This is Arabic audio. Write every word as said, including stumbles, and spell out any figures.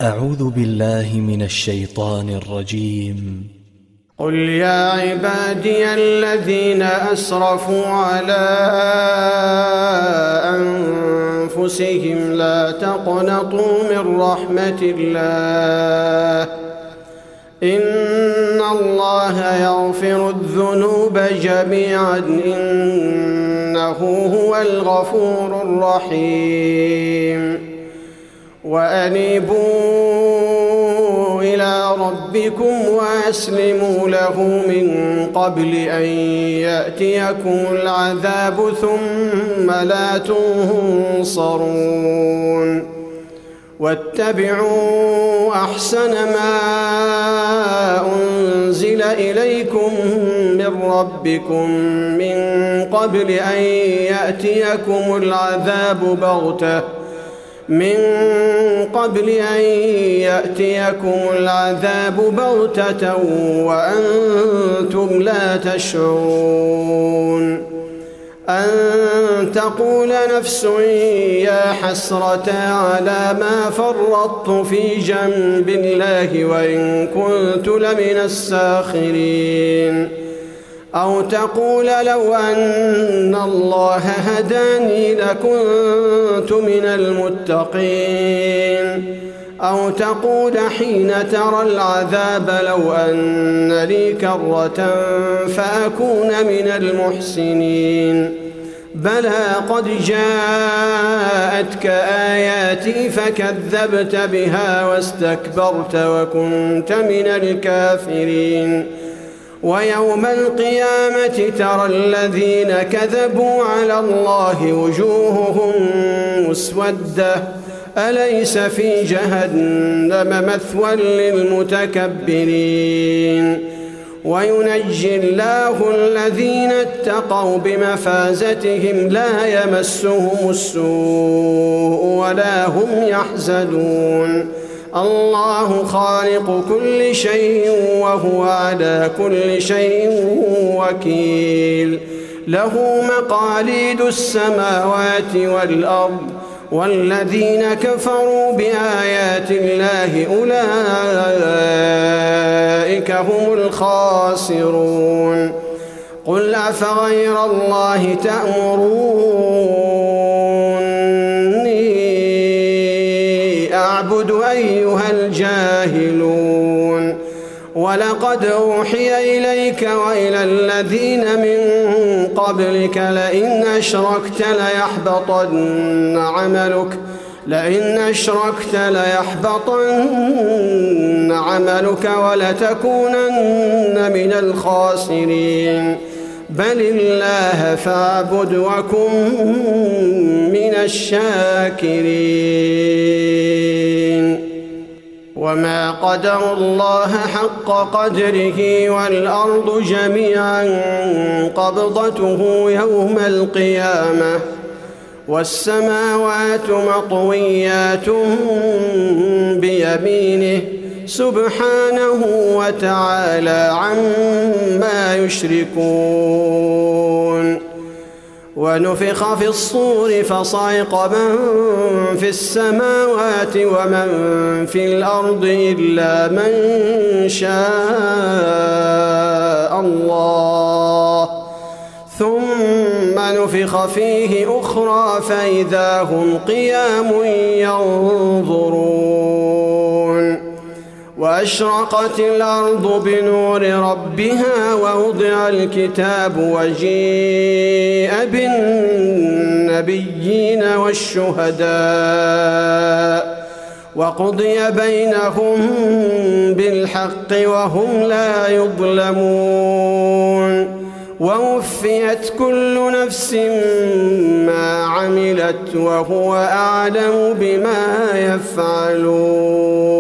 أعوذ بالله من الشيطان الرجيم. قل يا عبادي الذين أسرفوا على أنفسهم لا تقنطوا من رحمة الله إن الله يغفر الذنوب جميعا إنه هو الغفور الرحيم. وأنيبوا إلى ربكم وأسلموا له من قبل أن يأتيكم العذاب ثم لا تنصرون. واتبعوا أحسن ما أنزل إليكم من ربكم من قبل أن يأتيكم العذاب بغتة من قبل أن يأتيكم العذاب بغتة وأنتم لا تشعرون. أن تقول نفس يا حسرة على ما فرطت في جنب الله وإن كنت لمن الساخرين. أو تقول لو أن الله هداني لكنت من المتقين. أو تقول حين ترى العذاب لو أن لي كرة فأكون من المحسنين. بلى قد جاءتك آياتي فكذبت بها واستكبرت وكنت من الكافرين. ويوم القيامة ترى الذين كذبوا على الله وجوههم مسودة أليس في جهنم مثوى للمتكبرين. وينجي الله الذين اتقوا بمفازتهم لا يمسهم السوء ولا هم يحزنون. الله خالق كل شيء وهو على كل شيء وكيل. له مقاليد السماوات والأرض والذين كفروا بآيات الله أولئك هم الخاسرون. قل أفغير الله تأمروني أعبد أيها الجاهلون. ولقد أوحي إليك وإلى الذين من قبلك لئن أشركت ليحبطن عملك لئن أشركت ليحبطن عملك ولتكونن من الخاسرين. بل الله فاعبد وكن من الشاكرين. وما قدر الله حق قدره والأرض جميعا قبضته يوم القيامة والسماوات مطويات بيمينه سبحانه وتعالى عما يشركون. ونفخ في الصور فصعق من في السماوات ومن في الأرض إلا من شاء الله ثم نفخ فيه أخرى فإذا هم قيام ينظرون. وأشرقت الأرض بنور ربها ووضع الكتاب وجيء بالنبيين والشهداء وقضي بينهم بالحق وهم لا يظلمون. ووفيت كل نفس ما عملت وهو أعلم بما يفعلون.